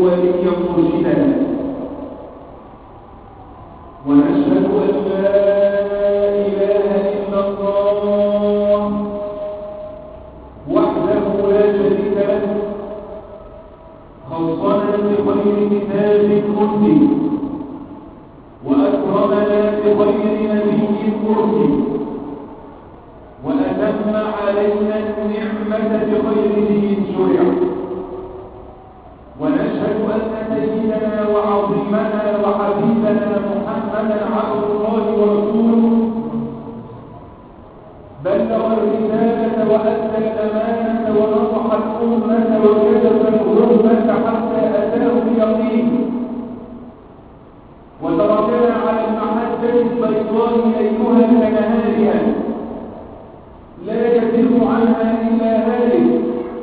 وليا مرشدا، ونشهد أن لا إله إلا الله وحده لا شريك له، خصنا بخير كتاب أنزل وأكرمنا بخير نبي أرسل، وأتم علينا النعمة بخير دين شرع. ونشهد أن سيدنا وعظيمنا وحبيبنا محمدا عبد الله ورسوله بلغ الرسالة وأدى الأمانة ونصح الأمة وكشف الغربة حتى أتاه اليقين، وتركنا على المحجة البيضاء ليلها كنهارها لا يزيغ عنها إلا هالك.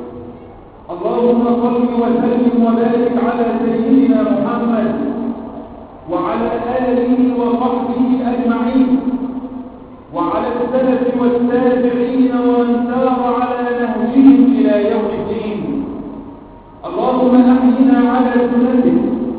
اللهم صل وسلم وبارك على سيدنا محمد وعلى آله وصحبه أجمعين، وعلى السلف والتابعين ومن سار على نهجهم إلى يوم الدين. اللهم أحينا على سنته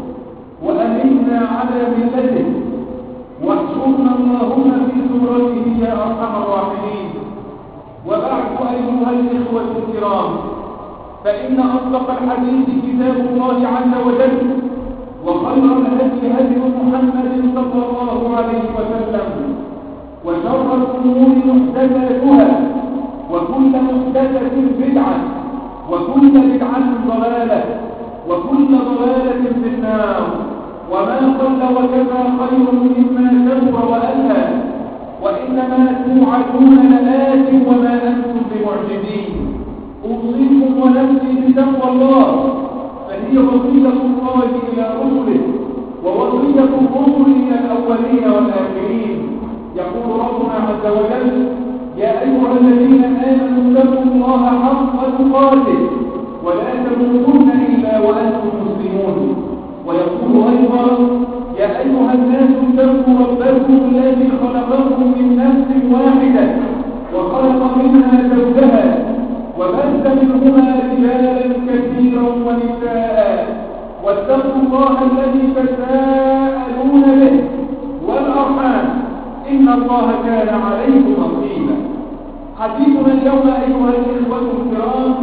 وأمتنا على ملته، واحشرنا اللهم في سورته يا أرحم الراحمين. وبعد أيها الإخوة الكرام، فإن أصدق الحديث كتاب الله عز وجل، وخير الهدي هدي محمد صلى الله عليه وسلم، وشر الأمور محدثاتها، وكل محدثة بدعة، وكل بدعة ضلالة، وكل ضلالة في النار. وما قل وكفى خير مما كثر وألهى، وإنما توعدون لآت وما أنتم بمعجزين. أوصيكم ونفسي بتقوى الله، فهي وصية الله إلى رسله، ووصية الرسل إلى الأولين والآخرين. يقول ربنا عز وجل: يا أيها الذين آمنوا اتقوا الله حق تقاته ولا تموتن إلا وأنتم مسلمون. ويقول أيضا: يا أيها الناس اتقوا ربكم الذي خلقكم من نفس واحدة وخلق منها زوجها وبث منهما رجالا كثيرا ونساء، واتقوا الله الذي تساءلون به والأرحام إن الله كان عليكم رقيبا. حديثنا اليوم أيها الإخوة الكرام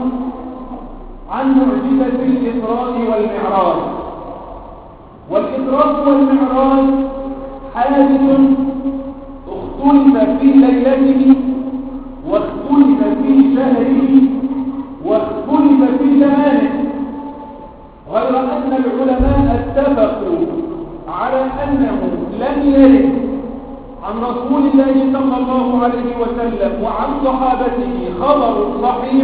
عن معجزة الإسراء والمعراج. والإسراء والمعراج حادث اختلف في ليلته، واختلف في شهره، واختلف في زمانه، غير أن العلماء اتفقوا على أنه لم يرد عن رسول الله صلى الله عليه وسلم وعن صحابته خبر صحيح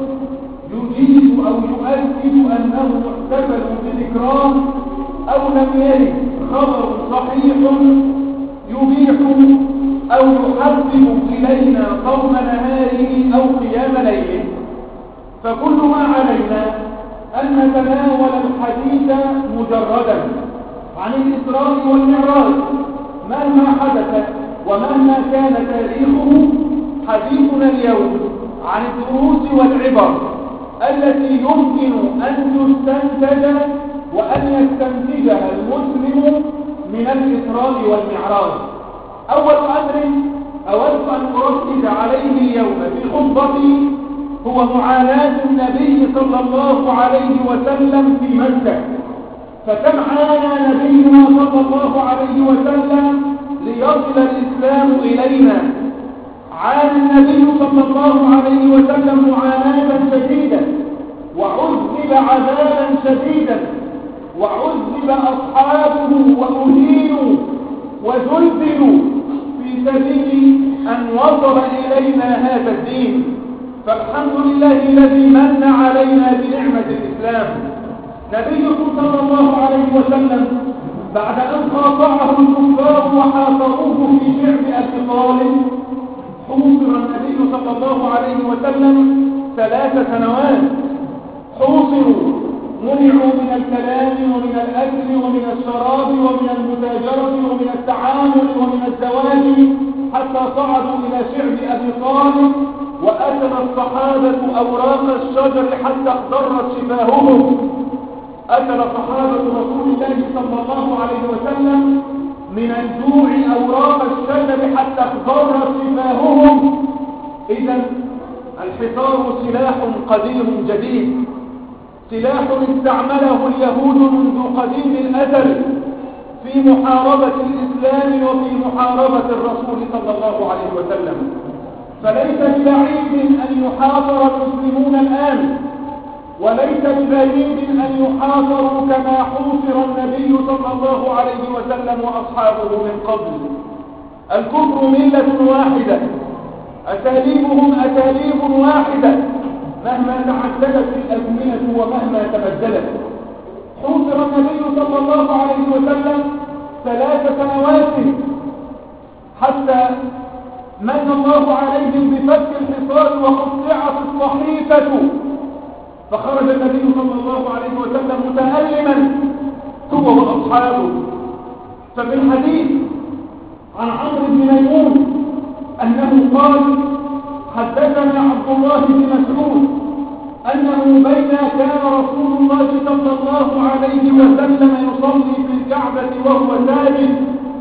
يجيز أو يؤكد أنه احتفل بذكراه، أو لم يرد خبر صحيح يبيح أو يحبب إلينا صوم نهاره أو قيام ليله. فكل ما علينا أن نتناول الحديث مجردا عن الإسراء والمعراج مهما حدث ومهما كان تاريخه. حديثنا اليوم عن الدروس والعبر التي يمكن أن تستنتج وأن يستنتجها المسلم من الإسراء والمعراج. أول أمر أود أن أركز عليه اليوم في خطبتي هو معاناة النبي صلى الله عليه وسلم في مكة. فكم عانى نبينا صلى الله عليه وسلم ليصل الإسلام إلينا. عانى النبي صلى الله عليه وسلم معاناة شديدة، وعذب عذابا شديدا، وعذب أصحابه وأهينوا وزلزلوا في سبيل أن وصل إلينا هذا الدين. فالحمد لله الذي من علينا بنعمة الإسلام. نبيكم صلى الله عليه وسلم بعد أن قاطعه الكفار وحاصروه في شعب أبي طالب، حوصر النبي صلى الله عليه وسلم 3 سنوات. حوصروا، منعوا من الكلام ومن الأكل ومن الشراب ومن المتاجرة ومن التعامل ومن الزواج، حتى صعدوا إلى شعب أبي طالب، وأكل الصحابة أوراق الشجر حتى اخضرت شفاههم. أكل صحابة رسول الله صلى الله عليه وسلم من الجوع أوراق الشجر حتى اخضر شفاههم. إذا الحصار سلاح قديم جديد، سلاح استعمله اليهود منذ قديم الأزل في محاربة الإسلام وفي محاربة الرسول صلى الله عليه وسلم. فليس ببعيد أن يحاصر المسلمون الآن، وليس ببعيد أن يحاصروا كما حوصر النبي صلى الله عليه وسلم وأصحابه من قبل. الكفر ملة واحدة، أساليبهم أساليب واحدة مهما تعددت الأزمنة ومهما تبدلت. حوصر النبي صلى الله عليه وسلم 3 سنوات حتى من الله عليهم بفك الحصار وقطعت الصحيفة، فخرج النبي صلى الله عليه وسلم متألما هو وأصحابه. ففي الحديث عن عمرو بن ميمون أنه قال: حدثنا عبد الله بن مسعود أنه بين كان رسول الله صلى الله عليه وسلم يصلي في الكعبة وهو ساجد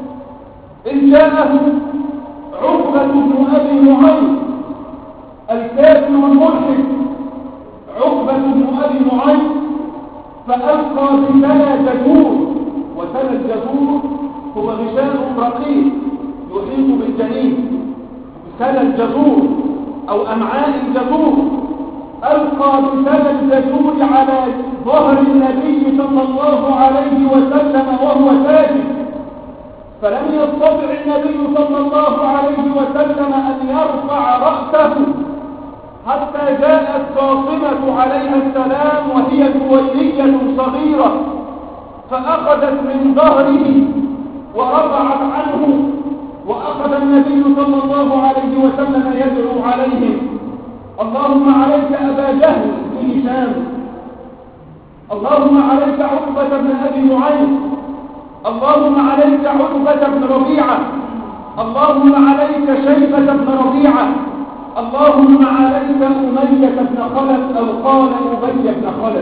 إذ جاءه عقبة بن أبي معيط الكافر الملحد، عقبة بن أبي معيط، فألقى بسلى جزور. وسلى الجزور هو غشاء رقيق يحيط بالجنين، سلى الجزور أو أمعاء الجزور. ألقى بسلى الجزور على ظهر النبي صلى الله عليه وسلم وهو ساجد، فلم يستطع النبي صلى الله عليه وسلم أن يرفع رأسه حتى جاءت فاطمة عليها السلام وهي جويرية صغيرة، فأخذت من ظهره ورفعت عنه، وأخذ النبي صلى الله عليه وسلم يدعو عليهم: اللهم عليك أبا جهل بن هشام، اللهم عليك عقبة بن أبي معيط، اللهم عليك عتبة بن ربيعة، اللهم عليك شيبة بن ربيعة، اللهم عليك أمية بن خلف، أو قال أبي بن خلف.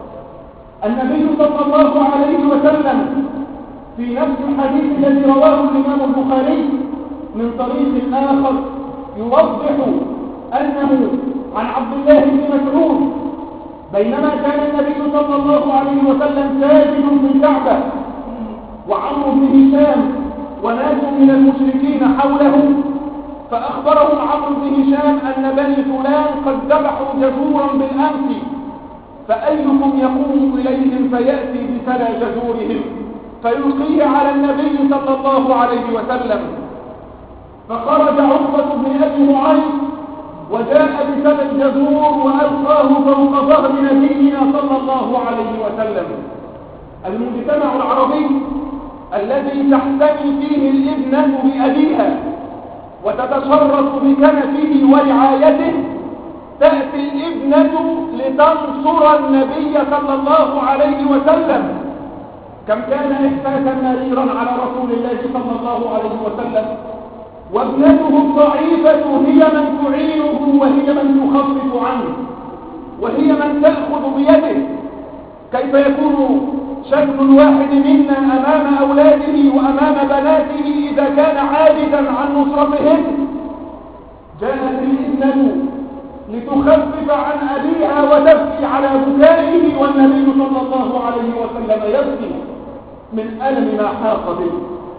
النبي صلى الله عليه وسلم في نفس الحديث الذي رواه الإمام البخاري من طريق آخر يوضح أنه عن عبد الله بن مسعود: بينما كان النبي صلى الله عليه وسلم ساجد في الكعبة وعمرو بن هشام وناس من المشركين حوله، فأخبرهم عمرو بن هشام أن بني فلان قد ذبحوا جزورا بالأمس، فأيكم يقوم إليهم فيأتي بسلى جزورهم فيلقيه على النبي صلى الله عليه وسلم. فخرج عقبة بن أبي معيط وجاء بسلى الجزور وألقاه فوق ظهر نبينا صلى الله عليه وسلم. المجتمع العربي الذي تحتمي فيه الابنة بأبيها وتتشرف بكنفه ورعايته، تأتي الابنة لتنصر النبي صلى الله عليه وسلم. كم كان إحساسا مريرا على رسول الله صلى الله عليه وسلم، وابنته الضعيفة هي من تعينه وهي من تخفف عنه وهي من تأخذ بيده. كيف يكون شكل الواحد منا أمام أولاده وأمام بناته إذا كان عاجزا عن نصرتهم؟ جاءت الابنة لتخفف عن أبيها وتبكي على بكائه، والنبي صلى الله عليه وسلم يبكي من ألم ما حاق به.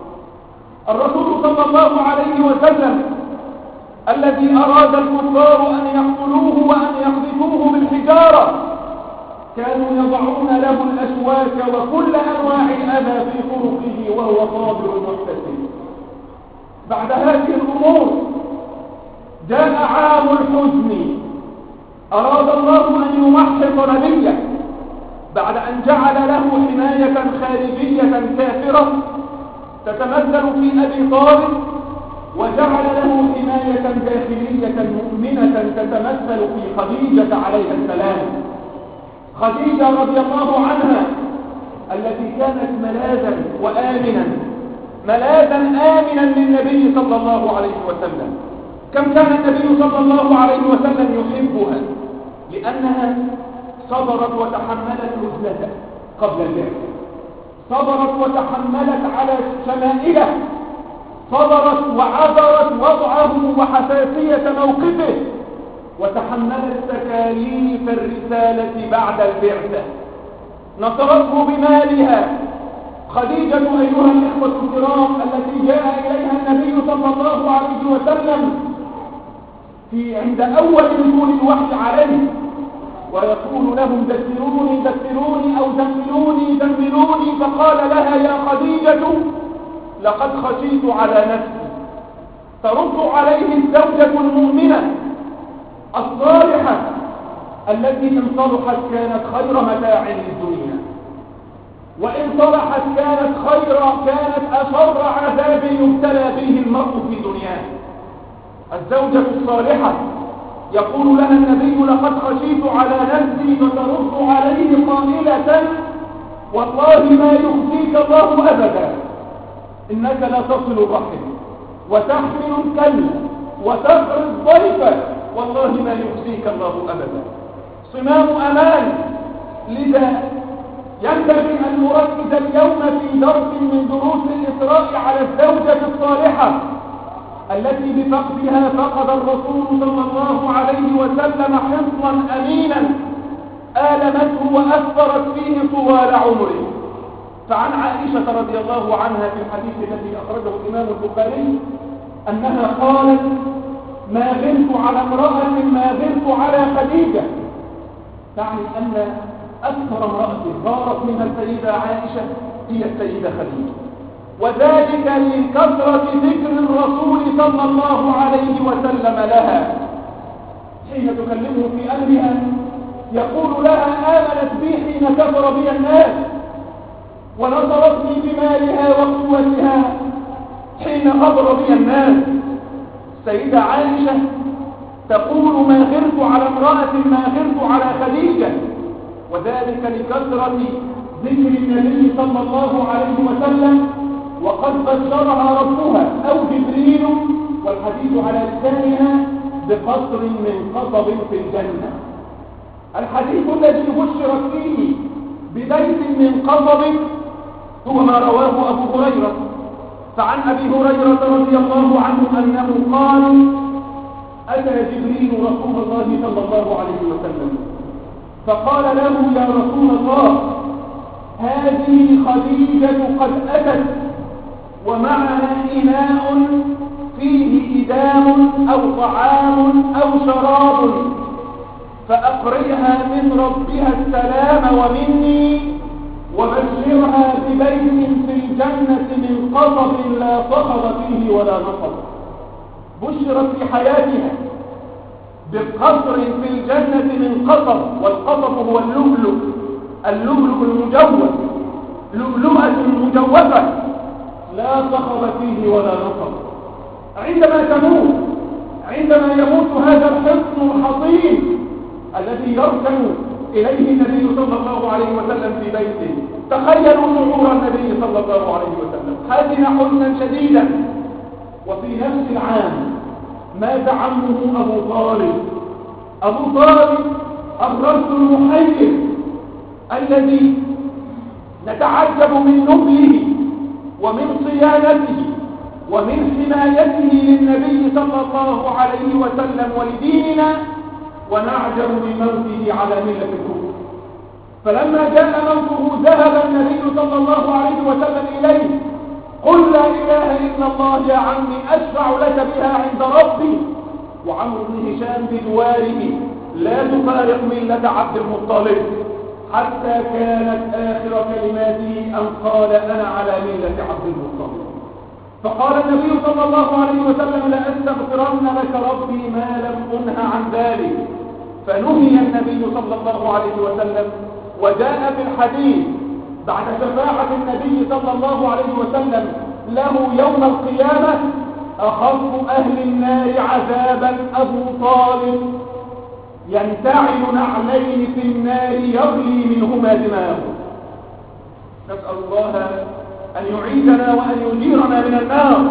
الرسول صلى الله عليه وسلم الذي أراد الكفار أن يقتلوه وأن يقذفوه بالحجارة، كانوا يضعون له الأشواك وكل أنواع الأذى في طرقه وهو صابر محتسب. بعد هذه الأمور جاء عام الحزن، أراد الله أن يمحص نبيه بعد أن جعل له حماية خارجية كافرة تتمثل في أبي طالب، وجعل له حماية داخلية مؤمنة تتمثل في خديجة عليها السلام. خديجة رضي الله عنها التي كانت ملاذا وآمنا، ملاذا آمنا للنبي صلى الله عليه وسلم. كم كان النبي صلى الله عليه وسلم يحبها لأنها صبرت وتحملت عزلته، قبل البعثة، صبرت وتحملت على شمائله، صبرت وعبرت وضعه وحساسية موقفه، وتحملت تكاليف الرسالة بعد البعثة، نصرته بمالها. خديجة أيها الإخوة الكرام التي جاء إليها النبي صلى الله عليه وسلم عند أول نزول الوحي عليه ويقول لهم دثروني دثروني أو دملوني دملوني، فقال لها يا خديجة لقد خشيت على نفسي. ترد عليه الزوجة المؤمنة الصالحة التي إن صلحت كانت خير متاع للدنيا، وإن صلحت كانت أشر عذاب يبتلى به المرء في دنياه. الزوجة الصالحة يقول لها النبي لقد خشيت على نفسي، فترد عليه قائلة والله ما يخزيك الله أبدا، إنك لا تصل الرحم وتحمل الكلب وتقري الضيف، والله ما يخزيك الله أبدا. صمام أمان. لذا ينبغي أن نركز اليوم في درس من دروس الإسراء على الزوجة الصالحة التي بفقدها فقد الرسول صلى الله عليه وسلم حصنا أمينا آلمته وأثرت فيه طوال عمره. فعن عائشة رضي الله عنها في الحديث الذي أخرجه الإمام البخاري أنها قالت ما غرت على امرأة ما غرت على خديجة، تعني أن أكثر امرأة غارت منها السيدة عائشة هي السيدة خديجة، وذلك لكثرة ذكر الرسول صلى الله عليه وسلم لها. حين تكلمه في أمرها يقول لها آمنت بي حين كفر بي الناس، ونصرتني بمالها وقوتها حين غضر بي الناس. السيدة عائشة تقول ما غرت على امرأة ما غرت على خديجة، وذلك لكثرة ذكر النبي صلى الله عليه وسلم، وقد بشرها ربها أو جبريل والحديث على لسانها بقصر من قصب في الجنة. الحديث الذي بشرت فيه ببيت من قصب هو ما رواه أبو هريرة. فعن أبي هريرة رضي الله عنه أنه قال أتى جبريل رسول الله صلى الله عليه وسلم فقال له يا رسول الله هذه خديجة قد أتت ومعها إناء فيه إدام أو طعام أو شراب، فأقرئها من ربها السلام ومني، وبشرها ببيت في الجنة من قصب لا صخب فيه ولا نصب. بشرت في حياتها بقصر في الجنة من قصب، والقصب هو اللؤلؤ، اللؤلؤ المجوف، لؤلؤة مجوفة لا صخب فيه ولا نصب. عندما يموت هذا الحصن الحصين الذي يركن إليه النبي صلى الله عليه وسلم في بيته، تخيلوا شعور النبي صلى الله عليه وسلم، حزن حزنا شديدا. وفي نفس العام مات عمه أبو طالب الرجل المحير الذي نتعجب من نبله ومن صيانته ومن حمايته للنبي صلى الله عليه وسلم ولديننا، ونعجب من موته على ملة الكفر. فلما جاء موته ذهب النبي صلى الله عليه وسلم إليه، قل لا إله إلا الله يا عمي أشفع لك بها عند ربي. وعمرو بن هشام بجواره لا تفارق ملة عبد المطلب، حتى كانت آخر كلماته أن قال أنا على ملة عبد المطلب. فقال النبي صلى الله عليه وسلم لأستغفرن لك ربي ما لم أنه عن ذلك. فنهي النبي صلى الله عليه وسلم. وجاء في الحديث بعد شفاعة النبي صلى الله عليه وسلم له يوم القيامة أخف أهل النار عذابا أبو طالب ينتعل نعلين في النار يغلي منهما دماغه. نسأل الله أن يعيذنا وأن يجيرنا من النار.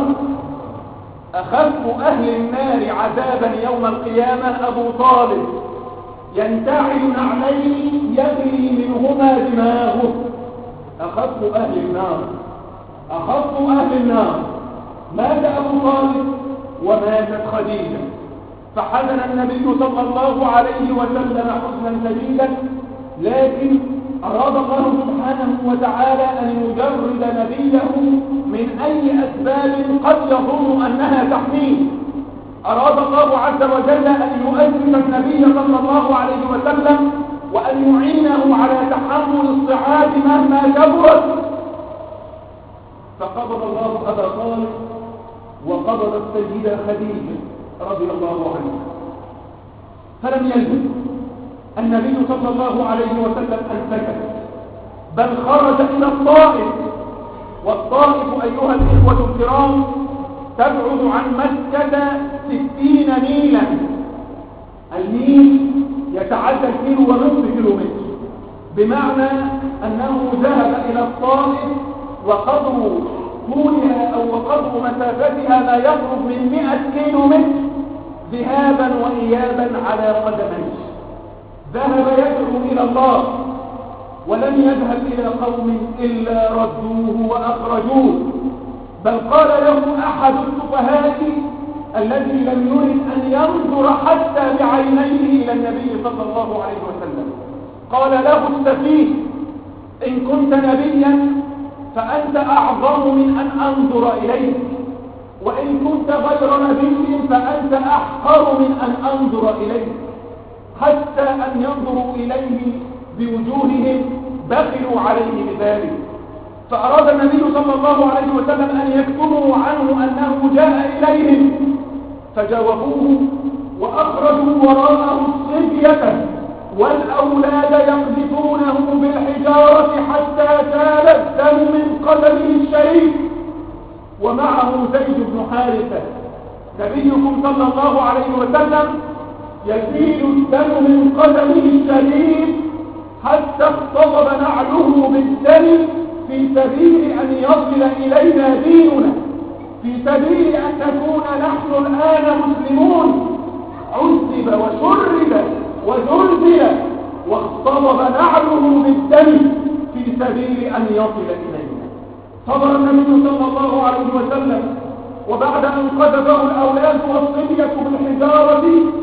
أخف أهل النار عذابا يوم القيامة أبو طالب ينتعل نعلين يغلي منهما دماغه. أخف أهل النار، أخف أهل النار. مات أبو طالب وماتت خديجة، فحزن النبي صلى الله عليه وسلم حزنا شديدا، لكن أراد الله سبحانه وتعالى أن يجرد نبيه من أي أسباب قد يظن أنها تحميه. أراد الله عز وجل أن يؤسس النبي صلى الله عليه وسلم وأن يعينه على تحمل الصعاب مهما كبرت. فقبض الله أبا طالب وقبض السيدة خديجة رضي الله عنها، فلم يلبث النبي صلى الله عليه وسلم أن سكت، بل خرج إلى الطائف. والطائف أيها الإخوة الكرام تبعد عن مكة 60 ميلا. الميل يتعدى ونصف كيلومتر، بمعنى أنه ذهب إلى الطائف وقدر طولها أو وقدر مسافتها ما يقرب من 100 كيلومتر ذهابا وإيابا على قدميه. ذهب يدعو إلى الله ولم يذهب إلى قوم إلا ردوه وأخرجوه، بل قال له أحد السفهاء الذي لم يرد أن ينظر حتى بعينيه إلى النبي صلى الله عليه وسلم، قال له السفيه: إن كنت نبيا فأنت أعظم من أن أنظر إليك، وإن كنت غير نبي فأنت أحقر من أن أنظر إليك، حتى أن ينظروا إليه بوجوههم بخلوا عليه بذلك. فأراد النبي صلى الله عليه وسلم أن يكتموا عنه أنه جاء إليهم، فجاوبوه وأخرجوا وراءه الصبية والأولاد يقذفونه بالحجارة حتى سال الدم من قدمه الشريف، ومعه زيد بن حارثة. نبيكم صلى الله عليه وسلم يسيل الدم من قدمه الشريف حتى اختضب نعله بالدم في سبيل أن يصل إلينا ديننا، في سبيل أن نكون نحن الآن مسلمون. عذب وشرد وزلزل واختضب نعله بالدم في سبيل أن يصل إلينا. صبر النبي صلى الله عليه وسلم، وبعد أن قذفه الأولاد والصبية بالحجارة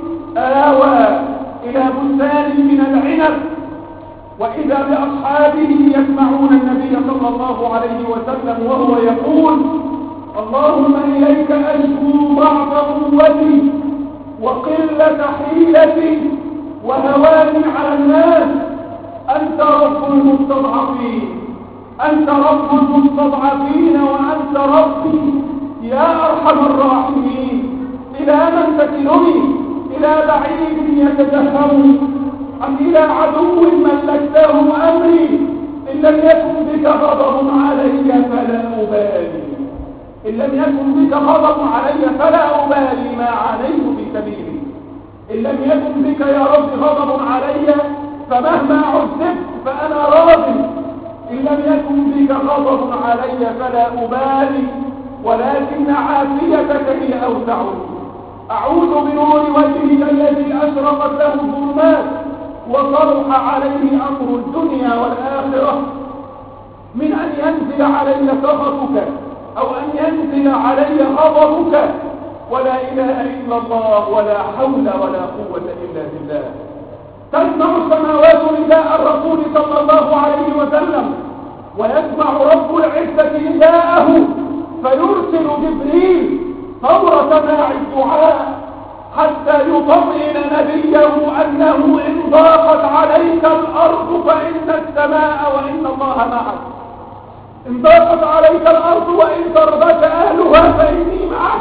آوى إلى بستان من العنب، وإذا بأصحابه يسمعون النبي صلى الله عليه وسلم وهو يقول: اللهم إليك أشكو ضعف قوتي وقلة حيلتي وهواني على الناس، أنت رب المستضعفين، أنت رب المستضعفين وأنت ربي يا أرحم الراحمين. إلى من تكلني؟ إلى بعيد يتجهمني أم إلى عدو ملكته أمري؟ إن لم يكن بك غضب علي فلا أبالي، إن لم يكن بك غضب علي فلا أبالي ما عانيت في سبيلي، إن لم يكن بك يا رب غضب علي فمهما عذبت فأنا راض، إن لم يكن بك غضب علي فلا أبالي، ولكن عافيتك هي أوسع. أعوذ بنور وجهك الذي أشرقت له الظلمات وصلح عليه أمر الدنيا والآخرة من أن ينزل علي سخطك أو أن ينزل علي غضبك. ولا إله إلا الله ولا حول ولا قوة إلا بالله. تسمع السماوات نداء الرسول صلى الله عليه وسلم، ويسمع رب العزة نداءه فيرسل جبريل فور سماع الدعاء حتى يطمئن نبيه أنه إن ضاقت عليك الأرض فإن السماء وإن الله معك، إن ضاقت عليك الأرض وإن تربت أهلها فإني معك،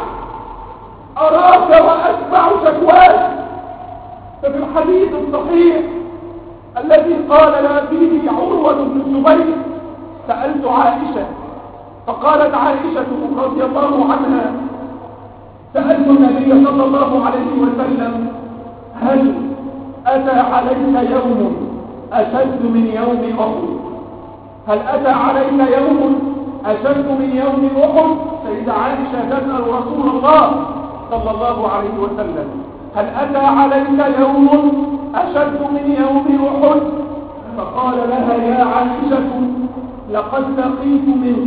أراك وأسمع شكواك. ففي الحديث الصحيح الذي قال لا فيه عروة بن الزبير سألت عائشة، فقالت عائشة رضي الله عنها: سألت النبي صلى الله عليه وسلم: هل أتى عليك يوم أشد من يوم أحد؟ هل أتى عليك يوم أشد من يوم أحد؟ سيدة عائشة تسأل رسول الله صلى الله عليه وسلم: هل أتى عليك يوم أشد من يوم أحد؟ فقال لها يا عائشة لقد لقيت من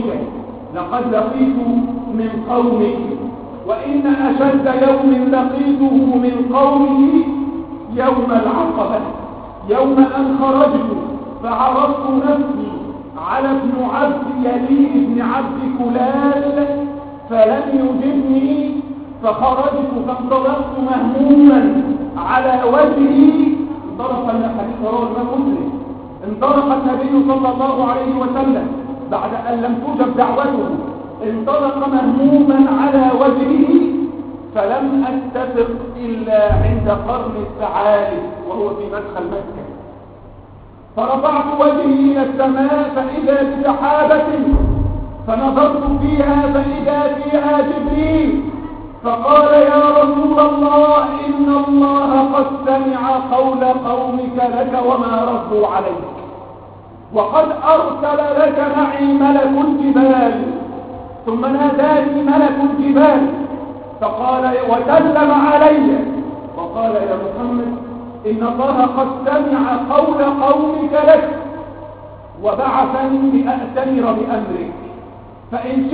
قومك وإن أشد يوم لقيته من قومي يوم العقبة، يوم أن خرجت فعرضت نفسي على ابن عبد يليل ابن عبد كلال فلم يجبني، فخرجت فانطلقت مهموما على وجهي. انطلق الحديث رواه الإمام مسلم. انطلق النبي صلى الله عليه وسلم بعد أن لم تجب دعوته، انطلق مهموما على وجهه، فلم أتفق إلا عند قرن الثعالب وهو في مدخل مكة. فرفعت وجهي إلى السماء فإذا بسحابة، فنظرت فيها فإذا فيها جبريل، فقال يا رسول الله إن الله قد سمع قول قومك لك وما ردوا عليك، وقد أرسل لك معي ملك الجبال. ثم ناداني ملك الجبال فقال وسلم علي وقال يا محمد إن الله قد سمع قول قومك لك وبعثني لأأتمر بأمرك، فإن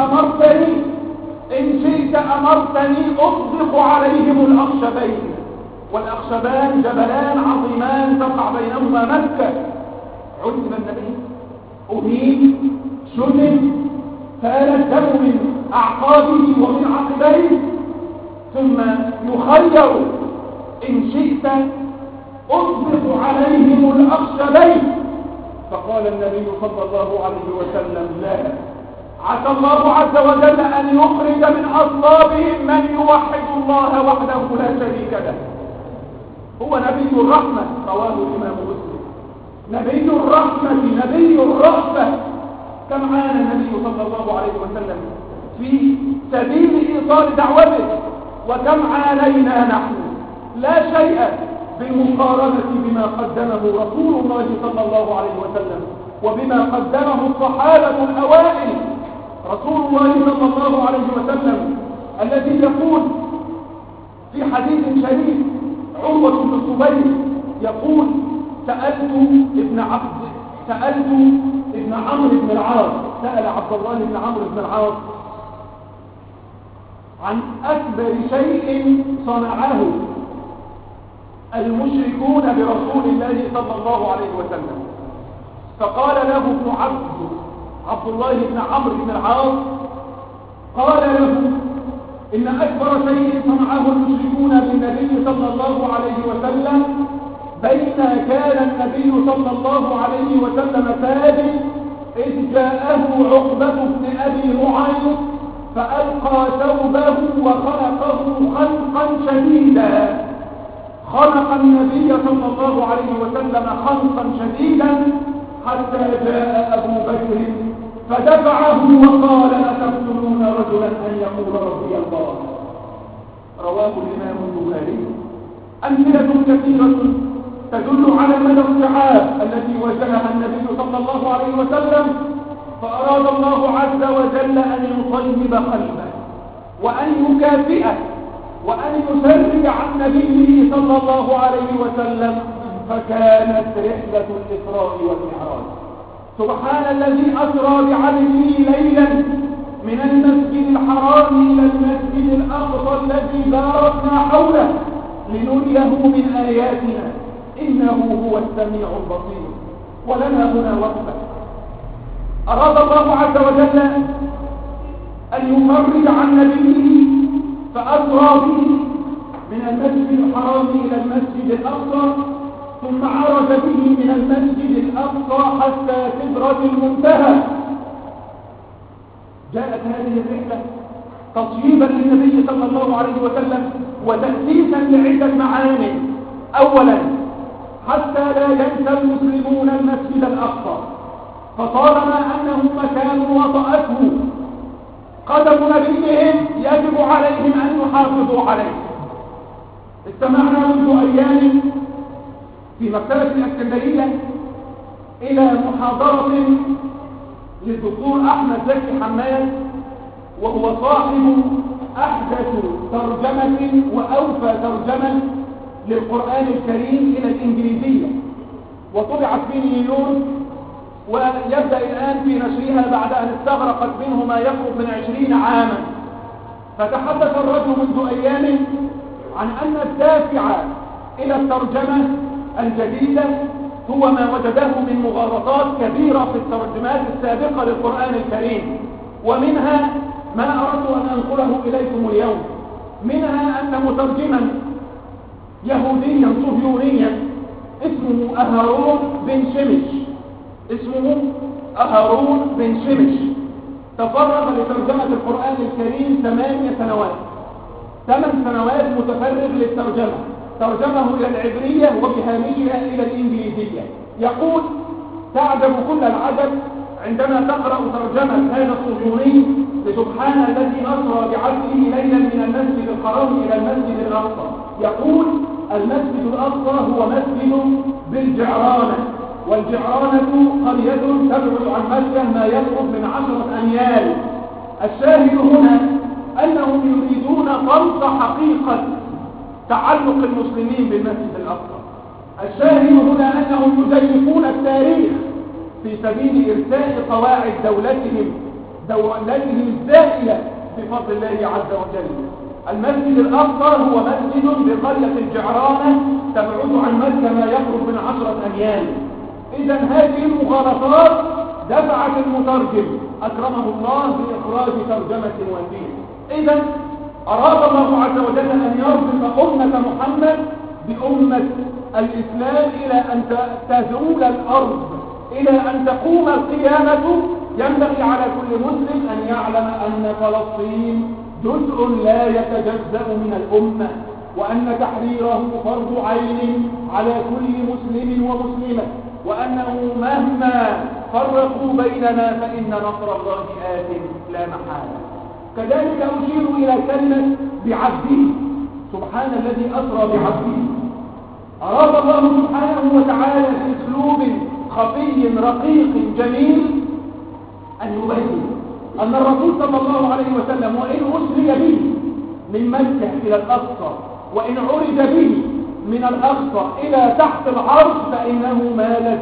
شئت أمرتني أطبق عليهم الأخشبين، والأخشبان جبلان عظيمان تقع بينهما مكة. عذب النبي، أهين، شتم، سال الدم من أعقابه ومن عقبيه، ثم يخير إن شئت أطبق عليهم الأخشبين. فقال النبي صلى الله عليه وسلم لا، عسى الله عز وجل أن يخرج من أصلابهم من يوحد الله وحده لا شريك له. هو نبي الرحمة، رواه الإمام مسلم. نبي الرحمة، نبي الرأفة. كم عانى النبي صلى الله عليه وسلم في سبيل إيصال دعوته، وكم عانينا نحن، لا شيء بالمقارنة بما قدمه رسول الله صلى الله عليه وسلم وبما قدمه الصحابة الأوائل. رسول الله صلى الله عليه وسلم الذي يقول في حديث شريف عروة بن الزبير يقول سألت ابن عمرو بن العاص، سأل عبد الله بن عمرو بن العاص عن أكبر شيء صنعه المشركون برسول الله صلى الله عليه وسلم، فقال له ابن عبد الله بن عمرو بن العاص قال له إن أكبر شيء صنعه المشركون بالنبي صلى الله عليه وسلم بين كان النبي صلى الله عليه وسلم ثابت إذ جاءه عقبة بن أبي معيط فألقى ثوبه وخنقه خنقا شديدا. خنق النبي صلى الله عليه وسلم خنقا شديدا حتى جاء أبو بكر فدفعه وقال أتقتلون رجلا أن يقول ربي الله. رواه الإمام البخاري. أمثلة كثيرة تدل على مدى الصعاب التي واجهها النبي صلى الله عليه وسلم، فأراد الله عز وجل أن يطيب قلبه وأن يكافئه وأن يسرج عن نبيه صلى الله عليه وسلم، فكانت رحلة الإسراء والمعراج. سبحان الذي أسرى بعبده ليلا من المسجد الحرام إلى المسجد الأقصى الذي باركنا حوله لنريه من آياتنا إنه هو السميع البصير. ولنا هنا وقفة. أراد الله عز وجل أن يفرج عن نبيه فأسرى به من المسجد الحرام إلى المسجد الأقصى، ثم عرج به من المسجد الأقصى حتى سدرة المنتهى. جاءت هذه الرحلة تطييبا للنبي صلى الله عليه وسلم وتأسيسا لعدة معاني. أولا حتى لا ينسى المسلمون المسجد الأقصى، فطالما أنه مكان وطأته قدم نبيهم يجب عليهم أن يحافظوا عليه. استمعنا منذ أيام في مكتبة الإسكندرية إلى محاضرة للدكتور أحمد زكي حماد، وهو صاحب أحدث ترجمة وأوفى ترجمة للقرآن الكريم إلى الإنجليزية. وطبعت في نيويورك، ويبدأ الآن في نشرها بعد أن استغرقت منه ما يقرب من 20 عاما. فتحدث الرجل منذ أيام عن أن الدافع إلى الترجمة الجديدة هو ما وجده من مغالطات كبيرة في الترجمات السابقة للقرآن الكريم، ومنها ما أردت أن أنقله إليكم اليوم. منها أن مترجما يهوديا صهيونيا اسمه أهارون بن شمش تفرغ لترجمة القرآن الكريم 8 سنوات متفرغ للترجمة، ترجمه إلى العبرية وبهامشها إلى الإنجليزية. يقول: تعجب كل العجب عندما تقرأ ترجمة هذا الصهيوني لسبحان الذي أسرى بعبده ليلا من المسجد الحرام إلى المسجد الأقصى. يقول: المسجد الأقصى هو مسجد بالجعرانة، والجعرانة قرية تبعد عن مكة ما يقرب من 10 أميال. الشاهد هنا أنهم يريدون طمس حقيقة تعلق المسلمين بالمسجد الأقصى. الشاهد هنا أنهم يزيفون التاريخ في سبيل إرساء قواعد دولتهم الزائلة بفضل الله عز وجل. المسجد الأقصى هو مسجد بقرية الجعرانة تبعد عن مكة ما يقرب من 10 أميال. إذا هذه المغالطات دفعت المترجم أكرمه الله بإخراج ترجمة وثيقة. إذا أراد الله عز وجل أن يربط أمة محمد بأمة الإسلام إلى أن تزول الأرض، إلى أن تقوم القيامة. ينبغي على كل مسلم أن يعلم أن فلسطين جزء لا يتجزأ من الأمة، وأن تحريره فرض عين على كل مسلم ومسلمة، وأنه مهما فرقوا بيننا فإن نصر الله آت لا محالة. كذلك أشير إلى كلمة بعبده، سبحان الذي أسرى بعبده. أراد الله سبحانه وتعالى بأسلوب خفي رقيق جميل أن يبين أن الرسول صلى الله عليه وسلم وإن أسري به من مكة إلى الأقصى، وإن عرج به من الأقصى إلى تحت العرش، فإنه ما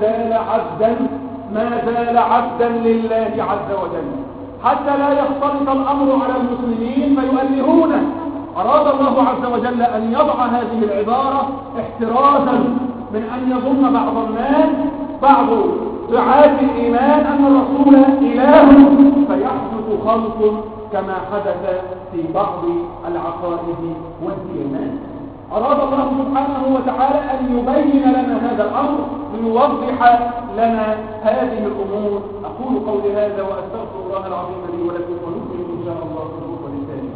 زال عبدا لله عز وجل، حتى لا يختلط الأمر على المسلمين فيؤلهونه. أراد الله عز وجل أن يضع هذه العبارة احترازا من أن يظن بعض الناس، بعض دعاة الإيمان، أن الرسول إله فيحدث خلق كما حدث في بعض العقائد والديانات. أراد الله سبحانه وتعالى أن يبين لنا هذا الأمر ليوضح لنا هذه الأمور. أقول قولي هذا وأستغفر الله العظيم لي ولكم، ونكمل إن شاء الله في الخطبة الثانية.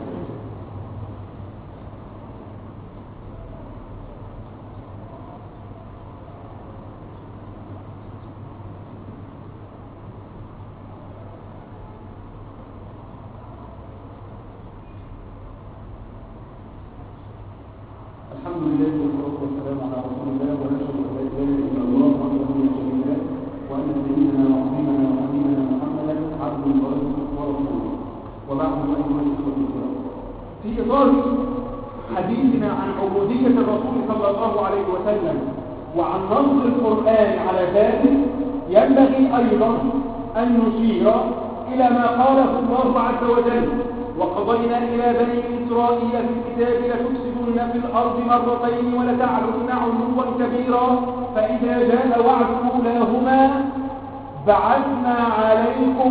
الحمد لله والصلاة والسلام على رسول الله، ونشهد أن لا إله إلا الله وحده لا شريك له، وأن سيدنا وحبيبنا ونبينا محمدا عبده ورسوله. وبعد، أيها الإخوة الكرام، في إطار حديثنا عن عبودية الرسول صلى الله عليه وسلم وعن نص القرآن على ذلك، ينبغي أيضا أن نشير إلى ما قاله الله عز وجل: وقضينا إلى بني إسرائيل في الكتاب لتفسدن في الأرض مرتين ولتعلن علوا كبيرا، فإذا جاء وعد أولاهما بعثنا عليكم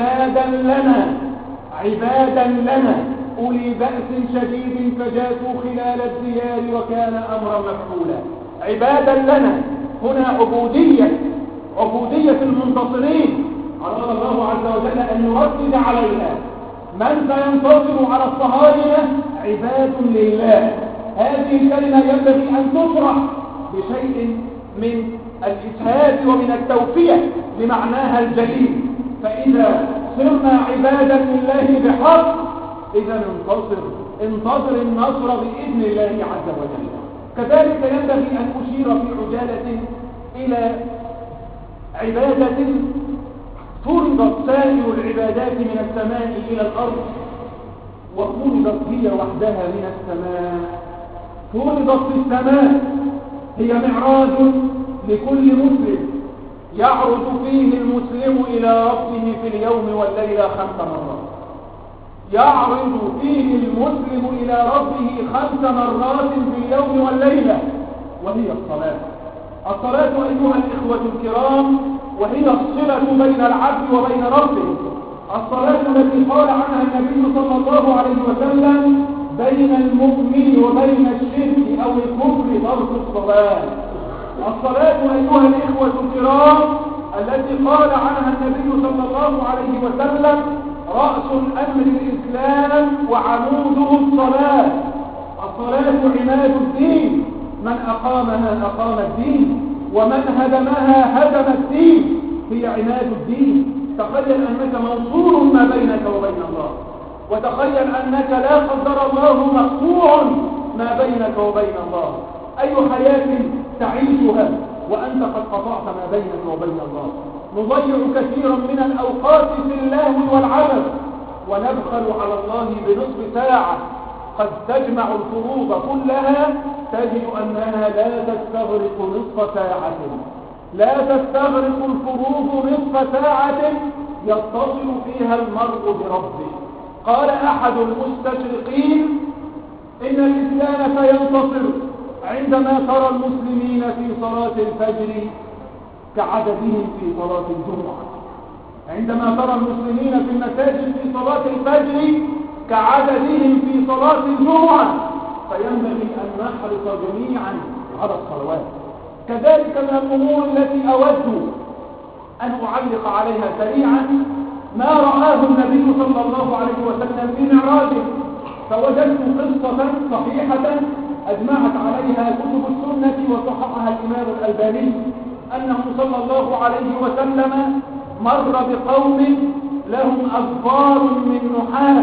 عبادا لنا أولي بأس شديد فجاسوا خلال الديار وكان أمرا مفعولا. عبادا لنا هنا عبودية المنتصرين. أراد الله عز وجل أن يردد عليها: من سينتصر على الصهاينة؟ عباد لله. هذه الكلمة ينبغي أن تشرح بشيء من الإسهاب ومن التوفية لمعناها الجليل. فإذا صرنا عبادا لله بحق، إذا انتصر النصر بإذن الله عز وجل. كذلك ينبغي أن أشير في عجالة إلى عبادة فرضت سائر العبادات من السماء إلى الأرض، وفرضت هي وحدها من السماء. فرضت في السماء، هي معراج لكل مسلم يعرج فيه المسلم إلى ربه في اليوم والليلة 5 مرات. يعرج فيه المسلم إلى ربه 5 مرات في اليوم والليلة، وهي الصلاة. الصلاة أيها الإخوة الكرام وهي الصلة بين العبد وبين ربه. الصلاة التي قال عنها النبي صلى الله عليه وسلم: بين المؤمن وبين الشرك أو الكفر ترك الصلاة. الصلاة أيها الإخوة الكرام التي قال عنها النبي صلى الله عليه وسلم: رأس الأمر الإسلام وعموده الصلاة. الصلاة عماد الدين، من أقامها أقام الدين، ومن هدمها هدم الدين. هي عماد الدين. تخيل أنك موصول ما بينك وبين الله، وتخيل أنك لا قدر الله مقطوع ما بينك وبين الله. أي حياة تعيشها وأنت قد قطعت ما بينك وبين الله؟ نضيع كثيرا من الأوقات في اللهو والعبث، ونبخل على الله بنصف ساعة قد تجمع الفروض كلها، تجد أنها لا تستغرق نصف ساعة، لا تستغرق الفروض نصف ساعة يتصل فيها المرء بربه. قال أحد المستشرقين: إن الإسلام سينتصر عندما ترى المسلمين في صلاة الفجر كعددهم في صلاة الجمعة. عندما ترى المسلمين في المساجد في صلاة الفجر كعددهم في صلاة الجمعة، فينبغي أن نحرص جميعا على الصلوات. كذلك من الأمور التي أود أن أعلق عليها سريعا ما رآه النبي صلى الله عليه وسلم في معراجه. فوجدت قصة صحيحة أجمعت عليها كتب السنة وصححها الإمام الألباني، أنه صلى الله عليه وسلم مر بقوم لهم أظفار من نحاس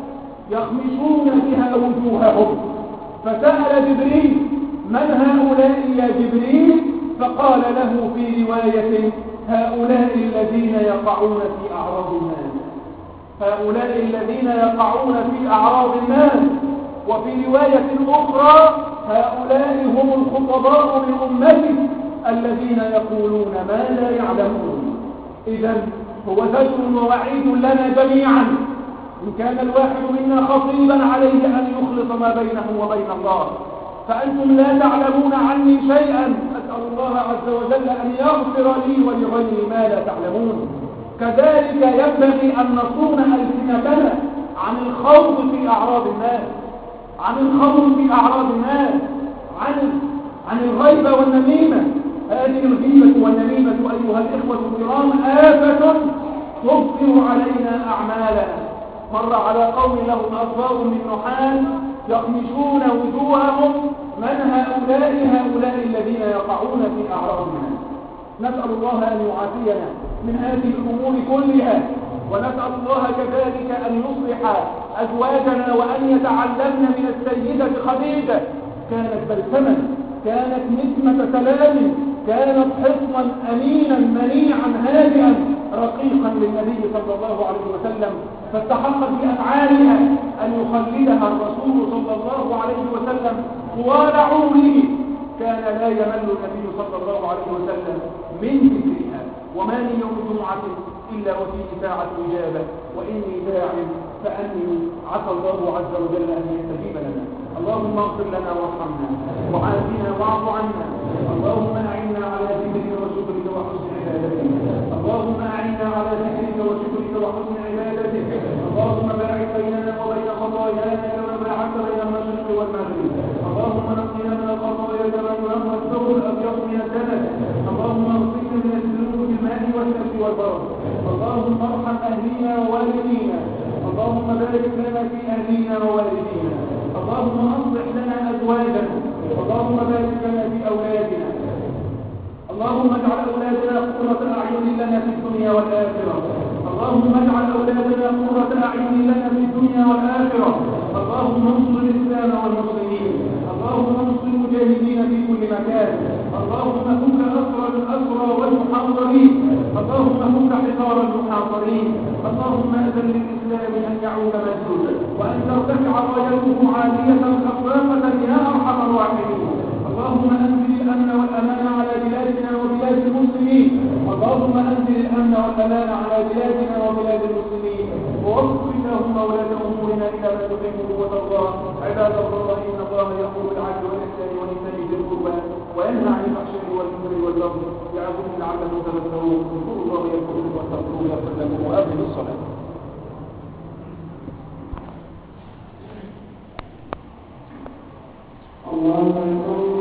يخمشون بها وجوههم، فسأل جبريل: من هؤلاء يا جبريل؟ فقال له في رواية: هؤلاء الذين يقعون في أعراض الناس. هؤلاء الذين يقعون في أعراض الناس. وفي رواية أخرى: هؤلاء هم الخطباء من أمتي الذين يقولون ما لا يعلمون. إذن هو زجر ووعيد لنا جميعا. إن كان الواحد منا خطيبا عليه أن يخلص ما بينه وبين الله. فأنتم لا تعلمون عني شيئا، أسأل الله عز وجل أن يغفر لي ولغيري ما لا تعلمون. كذلك ينبغي أن نصون ألسنتنا عن الخوض في أعراض الناس، عن الخوض في أعراض الناس، عن الغيبة والنميمة. هذه الغيبة والنميمة أيها الإخوة الكرام آفة تبطل علينا أعمالنا. مر على قوم لهم أظفار من نحاس يخمشون وجوههم: من هؤلاء؟ هؤلاء الذين يقعون في أعراض الناس. نسأل الله أن يعافينا من هذه الأمور كلها، ونسأل الله كذلك أن يصلح أزواجنا وأن يتعلمن من السيدة خديجة. كانت بلسما، كانت نسمة سلام، كانت حصنا أمينا منيعا هادئا رقيقا للنبي صلى الله عليه وسلم، فاستحقت بأفعالها أن يخلدها الرسول صلى الله عليه وسلم طوال عمره. كان لا يمل النبي صلى الله عليه وسلم من ذكرها. وما من يوم جمعة إلا وفيه ساعة إجابة، وإني داع فأني عسى الله عز وجل أن يستجيب لنا. اللهم اغفر لنا وارحمنا وعافنا واعف عنا. اللهم أعنا على ذكرك وشكرك وحسن عبادتك. اللهم أعنا على ذكرك وشكرك وحسن عبادتك. اللهم باعد بيننا وبين خطايانا كما باعدت بين المشرق والمغرب. اللهم نقنا من الخطايا كما ينقى الثوب الأبيض من الدنس. اللهم اغسلنا من الذنوب بالماء والثلج والبرد. اللهم ارحم أهلنا ووالدينا. اللهم بارك لنا في أهلنا ووالدينا. اللهم أصلح لنا أزواجنا. اللهم بارك لنا في أولادنا. اللهم اجعل أولادنا قرة أعين لنا في الدنيا والآخرة. اللهم اجعل أولادنا قرة أعين لنا في الدنيا والآخرة. اللهم انصر الإسلام والمسلمين. اللهم انصر المجاهدين في كل مكان. اللهم فك أسر الأسرى والمحاصرين. اللهم فك حصار المحاصرين. اللهم أذن للإسلام أن يعود مجدا، وأن ترتفع رايته عالية خفاقة يا أرحم الراحمين. اللهم أنزل الأمن والأمان على بلادنا والأمان على بلادنا وبلاد المسلمين ووفق اللهم ولاة أمورنا إلى ما تحبه وترضاه عباد الله إن الله يأمر بالعدل والإحسان وإيتاء ذي القربى وينهى عن الفحشاء والمنكر والبغي يعظكم لعلكم تذكرون اذكروا الله يذكركم واستغفروه يغفر لكم وأقيموا الصلاة. الله أكبر.